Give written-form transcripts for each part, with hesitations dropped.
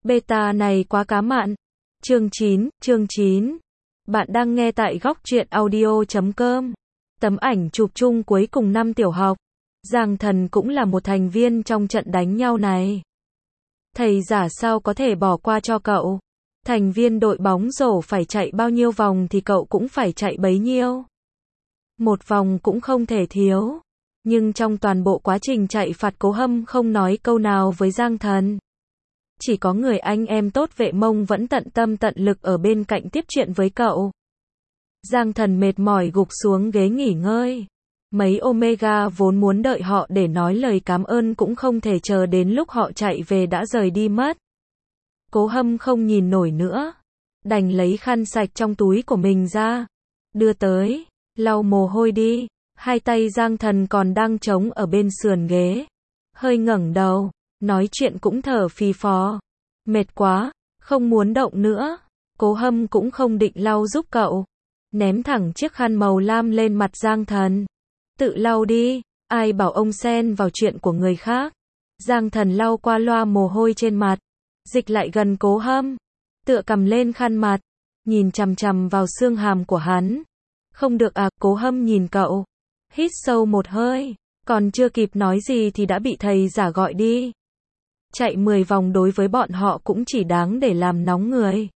Beta này quá cá mặn. Chương 9. Bạn đang nghe tại góc truyện audio.com. Tấm ảnh chụp chung cuối cùng năm tiểu học. Giang Thần cũng là một thành viên trong trận đánh nhau này. Thầy giả sao có thể bỏ qua cho cậu? Thành viên đội bóng rổ phải chạy bao nhiêu vòng thì cậu cũng phải chạy bấy nhiêu. Một vòng cũng không thể thiếu. Nhưng trong toàn bộ quá trình chạy phạt, Cố Hâm không nói câu nào với Giang Thần. Chỉ có người anh em tốt Vệ Mông vẫn tận tâm tận lực ở bên cạnh tiếp chuyện với cậu. Giang Thần mệt mỏi gục xuống ghế nghỉ ngơi. Mấy Omega vốn muốn đợi họ để nói lời cảm ơn cũng không thể chờ đến lúc họ chạy về đã rời đi mất. Cố Hâm không nhìn nổi nữa, đành lấy khăn sạch trong túi của mình ra, đưa tới, lau mồ hôi đi. Hai tay Giang Thần còn đang trống ở bên sườn ghế, hơi ngẩng đầu, nói chuyện cũng thở phì phò. Mệt quá, không muốn động nữa. Cố Hâm cũng không định lau giúp cậu, ném thẳng chiếc khăn màu lam lên mặt Giang Thần. Tự lau đi, ai bảo ông xen vào chuyện của người khác. Giang Thần lau qua loa mồ hôi trên mặt, dịch lại gần Cố Hâm, tựa cầm lên khăn mặt, nhìn chằm chằm vào xương hàm của hắn. Không được à? Cố Hâm nhìn cậu, hít sâu một hơi, còn chưa kịp nói gì thì đã bị thầy giả gọi đi. Chạy 10 vòng đối với bọn họ cũng chỉ đáng để làm nóng người.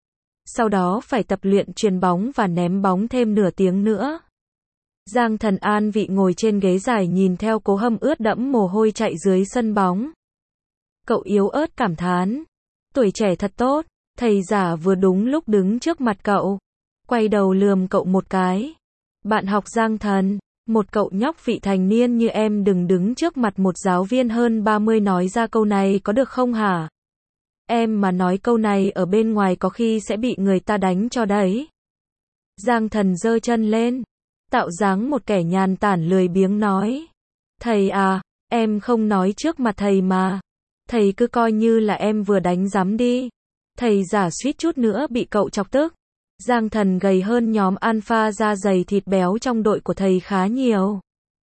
Sau đó phải tập luyện chuyền bóng và ném bóng thêm nửa tiếng nữa. Giang Thần an vị ngồi trên ghế dài nhìn theo Cố Hâm ướt đẫm mồ hôi chạy dưới sân bóng. Cậu yếu ớt cảm thán, tuổi trẻ thật tốt. Thầy giả vừa đúng lúc đứng trước mặt cậu, quay đầu lườm cậu một cái. Bạn học Giang Thần, một cậu nhóc vị thành niên như em đừng đứng trước mặt một giáo viên hơn 30 nói ra câu này có được không hả? Em mà nói câu này ở bên ngoài có khi sẽ bị người ta đánh cho đấy. Giang Thần giơ chân lên, tạo dáng một kẻ nhàn tản lười biếng nói. Thầy à, em không nói trước mặt thầy mà. Thầy cứ coi như là em vừa đánh giám đi. Thầy giả suýt chút nữa bị cậu chọc tức. Giang Thần gầy hơn nhóm alpha da dày thịt béo trong đội của thầy khá nhiều.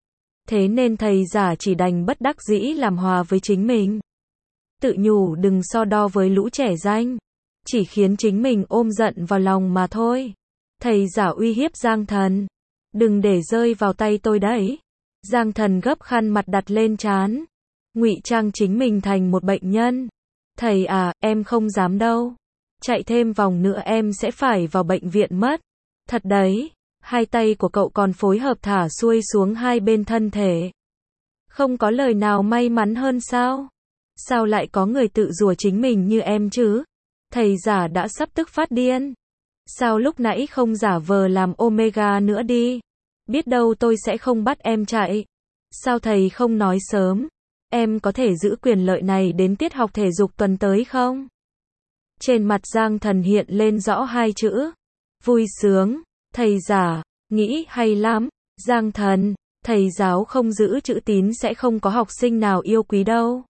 Thế nên thầy giả chỉ đành bất đắc dĩ làm hòa với chính mình. Tự nhủ đừng so đo với lũ trẻ danh, chỉ khiến chính mình ôm giận vào lòng mà thôi. Thầy giả uy hiếp Giang Thần, đừng để rơi vào tay tôi đấy. Giang Thần gấp khăn mặt đặt lên trán, ngụy trang chính mình thành một bệnh nhân. Thầy à, em không dám đâu. Chạy thêm vòng nữa em sẽ phải vào bệnh viện mất. Thật đấy. Hai tay của cậu còn phối hợp thả xuôi xuống hai bên thân thể. Không có lời nào may mắn hơn sao? Sao lại có người tự rủa chính mình như em chứ? Thầy giả đã sắp tức phát điên. Sao lúc nãy không giả vờ làm Omega nữa đi? Biết đâu tôi sẽ không bắt em chạy. Sao thầy không nói sớm? Em có thể giữ quyền lợi này đến tiết học thể dục tuần tới không? Trên mặt Giang Thần hiện lên rõ hai chữ. Vui sướng. Thầy giả, nghĩ hay lắm. Giang Thần, thầy giáo không giữ chữ tín sẽ không có học sinh nào yêu quý đâu.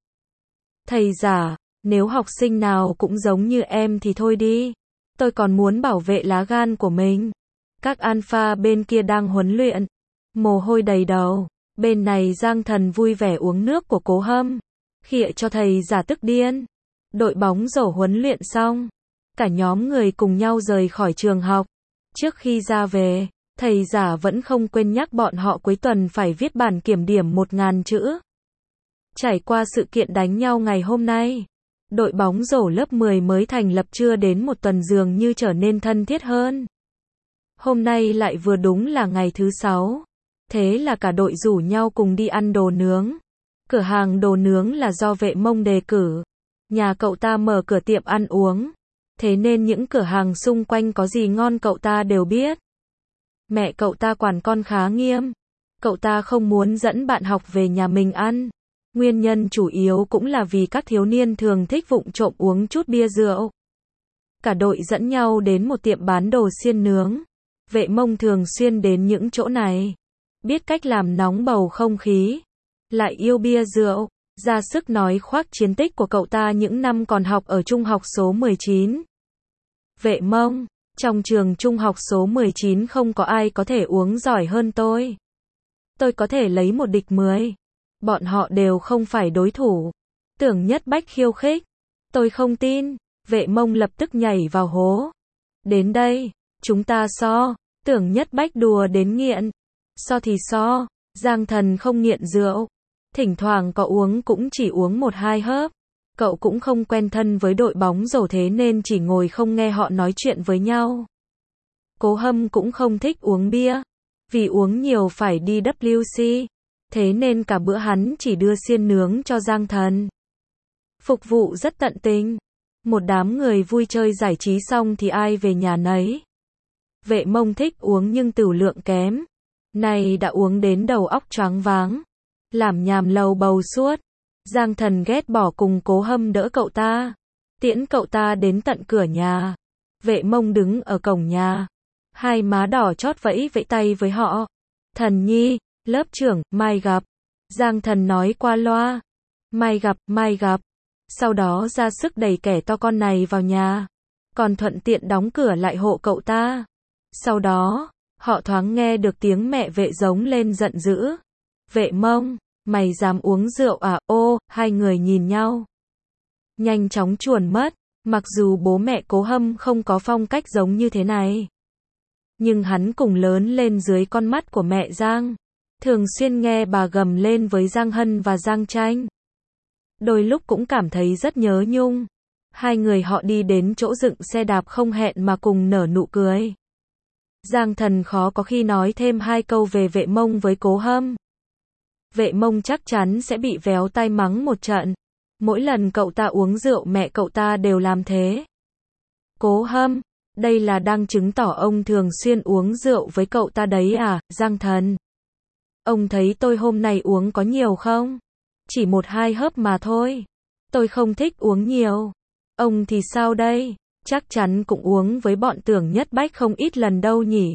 Thầy giả, nếu học sinh nào cũng giống như em thì thôi đi. Tôi còn muốn bảo vệ lá gan của mình. Các alpha bên kia đang huấn luyện, mồ hôi đầy đầu. Bên này Giang Thần vui vẻ uống nước của Cố Hâm, khịa cho thầy giả tức điên. Đội bóng rổ huấn luyện xong, cả nhóm người cùng nhau rời khỏi trường học. Trước khi ra về, thầy giả vẫn không quên nhắc bọn họ cuối tuần phải viết bản kiểm điểm 1000 chữ. Trải qua sự kiện đánh nhau ngày hôm nay, đội bóng rổ lớp 10 mới thành lập chưa đến một tuần dường như trở nên thân thiết hơn. Hôm nay lại vừa đúng là ngày thứ 6. Thế là cả đội rủ nhau cùng đi ăn đồ nướng. Cửa hàng đồ nướng là do Vệ Mông đề cử. Nhà cậu ta mở cửa tiệm ăn uống. Thế nên những cửa hàng xung quanh có gì ngon cậu ta đều biết. Mẹ cậu ta quản con khá nghiêm. Cậu ta không muốn dẫn bạn học về nhà mình ăn. Nguyên nhân chủ yếu cũng là vì các thiếu niên thường thích vụng trộm uống chút bia rượu. Cả đội dẫn nhau đến một tiệm bán đồ xiên nướng. Vệ Mông thường xuyên đến những chỗ này. Biết cách làm nóng bầu không khí. Lại yêu bia rượu. Ra sức nói khoác chiến tích của cậu ta những năm còn học ở trung học số 19. Vệ Mông, trong trường trung học số 19 không có ai có thể uống giỏi hơn tôi. Tôi có thể lấy một địch 10. Bọn họ đều không phải đối thủ. Tưởng Nhất Bách khiêu khích. Tôi không tin. Vệ Mông lập tức nhảy vào hố. Đến đây, chúng ta so. Tưởng Nhất Bách đùa đến nghiện. So thì so, Giang Thần không nghiện rượu. Thỉnh thoảng có uống cũng chỉ uống 1-2 hớp. Cậu cũng không quen thân với đội bóng rổ thế nên chỉ ngồi không nghe họ nói chuyện với nhau. Cố Hâm cũng không thích uống bia. Vì uống nhiều phải đi WC. Thế nên cả bữa hắn chỉ đưa xiên nướng cho Giang Thần. Phục vụ rất tận tình. Một đám người vui chơi giải trí xong thì ai về nhà nấy. Vệ Mông thích uống nhưng tửu lượng kém. Này đã uống đến đầu óc choáng váng. Làm nhảm lầu bầu suốt. Giang Thần ghét bỏ cùng Cố Hâm đỡ cậu ta. Tiễn cậu ta đến tận cửa nhà. Vệ Mông đứng ở cổng nhà. Hai má đỏ chót vẫy vẫy tay với họ. Thần nhi, lớp trưởng, mai gặp. Giang Thần nói qua loa. Mai gặp, mai gặp. Sau đó ra sức đẩy kẻ to con này vào nhà. Còn thuận tiện đóng cửa lại hộ cậu ta. Sau đó, họ thoáng nghe được tiếng mẹ Vệ giống lên giận dữ. Vệ Mông, mày dám uống rượu à? Ô, hai người nhìn nhau. Nhanh chóng chuồn mất. Mặc dù bố mẹ Cố Hâm không có phong cách giống như thế này. Nhưng hắn cùng lớn lên dưới con mắt của mẹ Giang. Thường xuyên nghe bà gầm lên với Giang Hân và Giang Tranh. Đôi lúc cũng cảm thấy rất nhớ nhung. Hai người họ đi đến chỗ dựng xe đạp không hẹn mà cùng nở nụ cười. Giang Thần khó có khi nói thêm 2 câu về Vệ Mông với Cố Hâm. Vệ Mông chắc chắn sẽ bị véo tai mắng một trận. Mỗi lần cậu ta uống rượu mẹ cậu ta đều làm thế. Cố Hâm, đây là đang chứng tỏ ông thường xuyên uống rượu với cậu ta đấy à? Giang Thần, ông thấy tôi hôm nay uống có nhiều không? Chỉ 1-2 hớp mà thôi. Tôi không thích uống nhiều. Ông thì sao đây? Chắc chắn cũng uống với bọn Tưởng Nhất Bách không ít lần đâu nhỉ?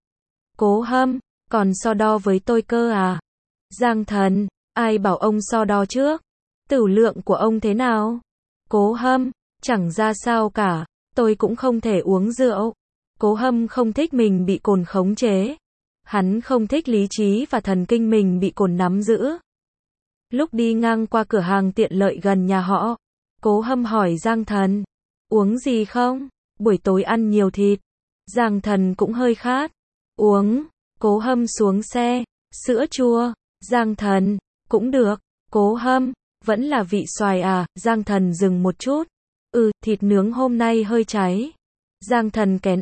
Cố Hâm, còn so đo với tôi cơ à? Giang Thần, ai bảo ông so đo trước? Tửu lượng của ông thế nào? Cố Hâm, chẳng ra sao cả. Tôi cũng không thể uống rượu. Cố Hâm không thích mình bị cồn khống chế. Hắn không thích lý trí và thần kinh mình bị cồn nắm giữ. Lúc đi ngang qua cửa hàng tiện lợi gần nhà họ, Cố Hâm hỏi Giang Thần, uống gì không? Buổi tối ăn nhiều thịt. Giang Thần cũng hơi khát. Uống. Cố Hâm xuống xe. Sữa chua. Giang Thần, cũng được. Cố Hâm, vẫn là vị xoài à? Giang Thần dừng một chút. Thịt nướng hôm nay hơi cháy. Giang Thần kén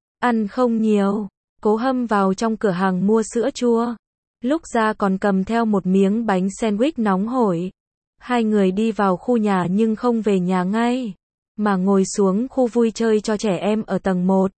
ăn không nhiều. Cố Hâm vào trong cửa hàng mua sữa chua. Lúc ra còn cầm theo một miếng bánh sandwich nóng hổi. Hai người đi vào khu nhà nhưng không về nhà ngay, mà ngồi xuống khu vui chơi cho trẻ em ở tầng 1.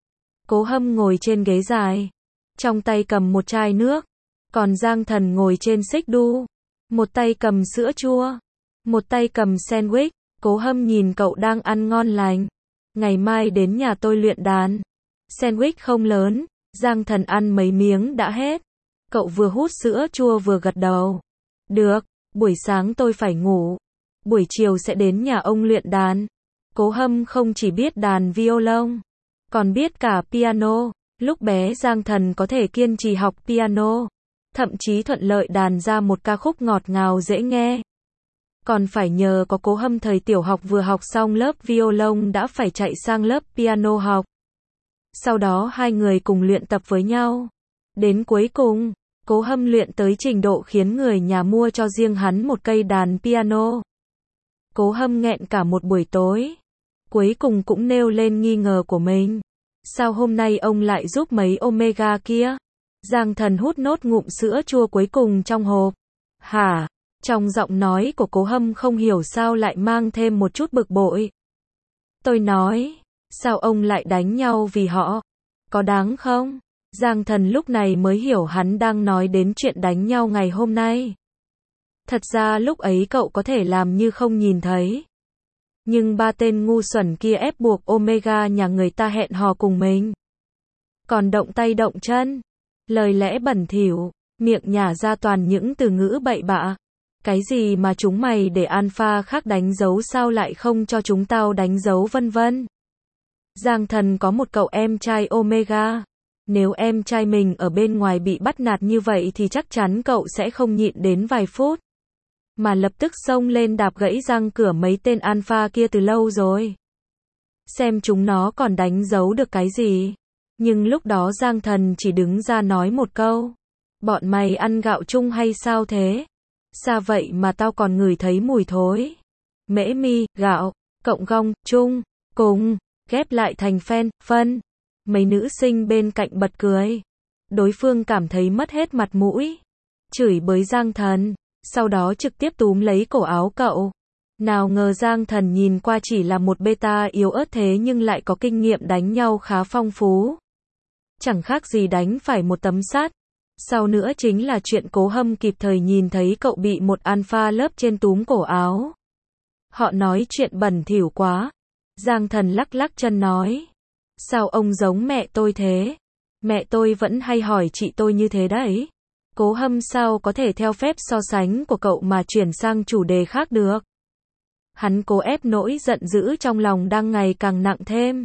Cố Hâm ngồi trên ghế dài, trong tay cầm một chai nước. Còn Giang Thần ngồi trên xích đu, một tay cầm sữa chua, một tay cầm sandwich. Cố Hâm nhìn cậu đang ăn ngon lành. Ngày mai đến nhà tôi luyện đàn. Sandwich không lớn, Giang Thần ăn mấy miếng đã hết. Cậu vừa hút sữa chua vừa gật đầu. Được, buổi sáng tôi phải ngủ. Buổi chiều sẽ đến nhà ông luyện đàn. Cố Hâm không chỉ biết đàn violon, còn biết cả piano. Lúc bé Giang Thần có thể kiên trì học piano, thậm chí thuận lợi đàn ra một ca khúc ngọt ngào dễ nghe. Còn phải nhờ có Cố Hâm thời tiểu học vừa học xong lớp violon đã phải chạy sang lớp piano học. Sau đó hai người cùng luyện tập với nhau. Đến cuối cùng, Cố Hâm luyện tới trình độ khiến người nhà mua cho riêng hắn một cây đàn piano. Cố Hâm nghẹn cả một buổi tối. Cuối cùng cũng nêu lên nghi ngờ của mình. Sao hôm nay ông lại giúp mấy Omega kia? Giang Thần hút nốt ngụm sữa chua cuối cùng trong hộp. Hả? Trong giọng nói của Cố Hâm không hiểu sao lại mang thêm một chút bực bội. Tôi nói, sao ông lại đánh nhau vì họ? Có đáng không? Giang Thần lúc này mới hiểu hắn đang nói đến chuyện đánh nhau ngày hôm nay. Thật ra lúc ấy cậu có thể làm như không nhìn thấy. Nhưng ba tên ngu xuẩn kia ép buộc Omega nhà người ta hẹn hò cùng mình. Còn động tay động chân, lời lẽ bẩn thỉu, miệng nhả ra toàn những từ ngữ bậy bạ. Cái gì mà chúng mày để alpha khác đánh dấu sao lại không cho chúng tao đánh dấu vân vân. Giang Thần có một cậu em trai Omega. Nếu em trai mình ở bên ngoài bị bắt nạt như vậy thì chắc chắn cậu sẽ không nhịn đến vài phút. mà lập tức xông lên đạp gãy răng cửa mấy tên alpha kia từ lâu rồi. Xem chúng nó còn đánh dấu được cái gì. Nhưng lúc đó Giang Thần chỉ đứng ra nói một câu. Bọn mày ăn gạo chung hay sao thế? Xa vậy mà tao còn ngửi thấy mùi thối. Mễ mi, gạo, cộng gong, chung, cùng, ghép lại thành phân. Mấy nữ sinh bên cạnh bật cười. Đối phương cảm thấy mất hết mặt mũi. Chửi bới Giang Thần, sau đó trực tiếp túm lấy cổ áo cậu. Nào ngờ Giang Thần nhìn qua chỉ là một beta yếu ớt thế nhưng lại có kinh nghiệm đánh nhau khá phong phú. Chẳng khác gì đánh phải một tấm sắt. Sau nữa chính là chuyện Cố Hâm kịp thời nhìn thấy cậu bị một alpha lớp trên túm cổ áo. Họ nói chuyện bẩn thỉu quá. Giang Thần lắc lắc chân nói. Sao ông giống mẹ tôi thế? Mẹ tôi vẫn hay hỏi chị tôi như thế đấy. Cố Hâm sao có thể theo phép so sánh của cậu mà chuyển sang chủ đề khác được. Hắn cố ép nỗi giận dữ trong lòng đang ngày càng nặng thêm.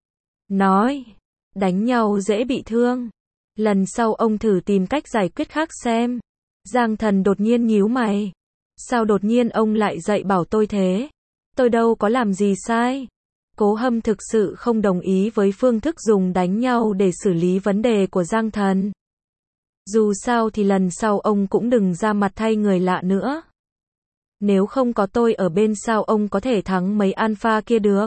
Nói, đánh nhau dễ bị thương. Lần sau ông thử tìm cách giải quyết khác xem. Giang Thần đột nhiên nhíu mày. Sao đột nhiên ông lại dạy bảo tôi thế? Tôi đâu có làm gì sai. Cố Hâm thực sự không đồng ý với phương thức dùng đánh nhau để xử lý vấn đề của Giang Thần. Dù sao thì lần sau ông cũng đừng ra mặt thay người lạ nữa. Nếu không có tôi ở bên sao ông có thể thắng mấy alpha kia được?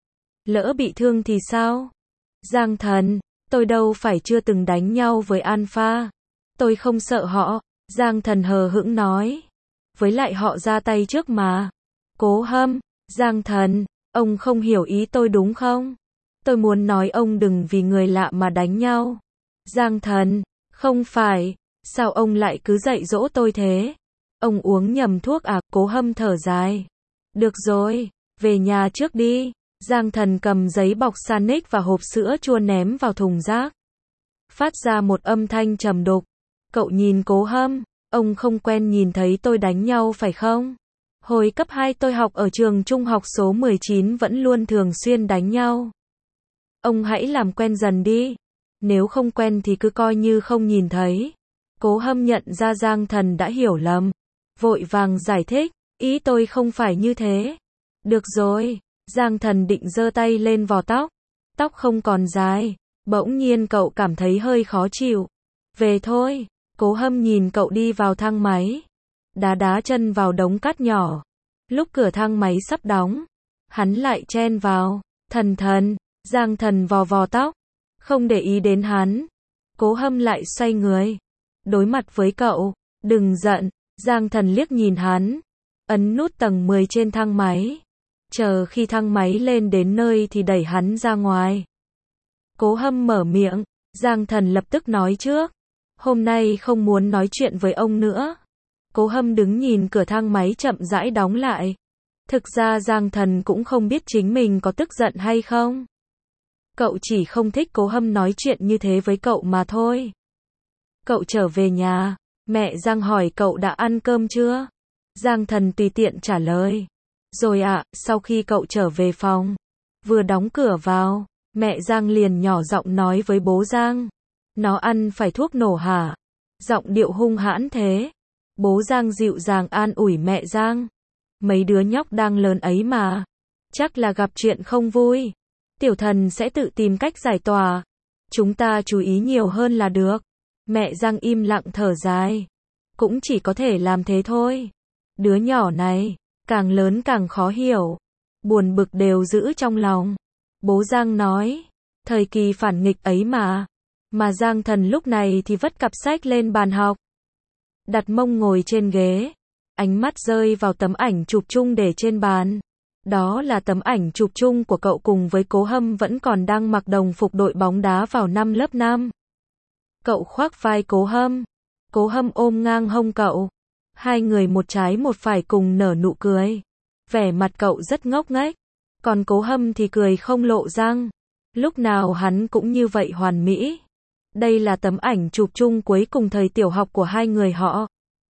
Lỡ bị thương thì sao? Giang Thần, tôi đâu phải chưa từng đánh nhau với alpha. Tôi không sợ họ. Giang Thần hờ hững nói. Với lại họ ra tay trước mà. Cố Hâm, Giang Thần, ông không hiểu ý tôi đúng không? Tôi muốn nói ông đừng vì người lạ mà đánh nhau. Giang Thần, không phải, sao ông lại cứ dạy dỗ tôi thế? Ông uống nhầm thuốc à? Cố Hâm thở dài. Được rồi, về nhà trước đi. Giang Thần cầm giấy bọc Sanic và hộp sữa chua ném vào thùng rác. Phát ra một âm thanh trầm đục. Cậu nhìn Cố Hâm, ông không quen nhìn thấy tôi đánh nhau phải không? Hồi cấp 2 tôi học ở trường trung học số 19 vẫn luôn thường xuyên đánh nhau. Ông hãy làm quen dần đi. Nếu không quen thì cứ coi như không nhìn thấy. Cố Hâm nhận ra Giang Thần đã hiểu lầm. Vội vàng giải thích, ý tôi không phải như thế. Được rồi, Giang Thần định giơ tay lên vò tóc. Tóc không còn dài. Bỗng nhiên cậu cảm thấy hơi khó chịu. Về thôi. Cố Hâm nhìn cậu đi vào thang máy. Đá chân vào đống cát nhỏ. Lúc cửa thang máy sắp đóng, hắn lại chen vào. Thần, Giang Thần vò tóc. Không để ý đến hắn. Cố Hâm lại xoay người. Đối mặt với cậu. Đừng giận. Giang Thần liếc nhìn hắn. Ấn nút tầng 10 trên thang máy. Chờ khi thang máy lên đến nơi thì đẩy hắn ra ngoài. Cố Hâm mở miệng. Giang Thần lập tức nói trước. Hôm nay không muốn nói chuyện với ông nữa. Cố Hâm đứng nhìn cửa thang máy chậm rãi đóng lại. Thực ra Giang Thần cũng không biết chính mình có tức giận hay không. Cậu chỉ không thích Cố Hâm nói chuyện như thế với cậu mà thôi. Cậu trở về nhà. Mẹ Giang hỏi cậu đã ăn cơm chưa? Giang Thần tùy tiện trả lời. Rồi ạ, sau khi cậu trở về phòng. Vừa đóng cửa vào, mẹ Giang liền nhỏ giọng nói với bố Giang. Nó ăn phải thuốc nổ hả? Giọng điệu hung hãn thế. Bố Giang dịu dàng an ủi mẹ Giang. Mấy đứa nhóc đang lớn ấy mà. Chắc là gặp chuyện không vui. Tiểu Thần sẽ tự tìm cách giải tỏa. Chúng ta chú ý nhiều hơn là được. Mẹ Giang im lặng thở dài. Cũng chỉ có thể làm thế thôi. Đứa nhỏ này, càng lớn càng khó hiểu. Buồn bực đều giữ trong lòng. Bố Giang nói. Thời kỳ phản nghịch ấy mà. Mà Giang Thần lúc này thì vất cặp sách lên bàn học. Đặt mông ngồi trên ghế. Ánh mắt rơi vào tấm ảnh chụp chung để trên bàn. Đó là tấm ảnh chụp chung của cậu cùng với Cố Hâm vẫn còn đang mặc đồng phục đội bóng đá vào năm lớp 5. Cậu khoác vai Cố Hâm. Cố Hâm ôm ngang hông cậu. Hai người một trái một phải cùng nở nụ cười. Vẻ mặt cậu rất ngốc nghếch. Còn Cố Hâm thì cười không lộ răng. Lúc nào hắn cũng như vậy hoàn mỹ. Đây là tấm ảnh chụp chung cuối cùng thời tiểu học của hai người họ.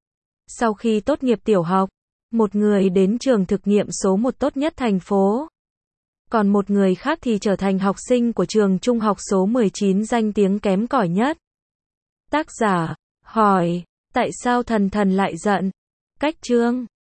Sau khi tốt nghiệp tiểu học, một người đến trường thực nghiệm số 1 tốt nhất thành phố. Còn một người khác thì trở thành học sinh của trường trung học số 19 danh tiếng kém cỏi nhất. Tác giả hỏi, tại sao Thần lại giận? Cách chương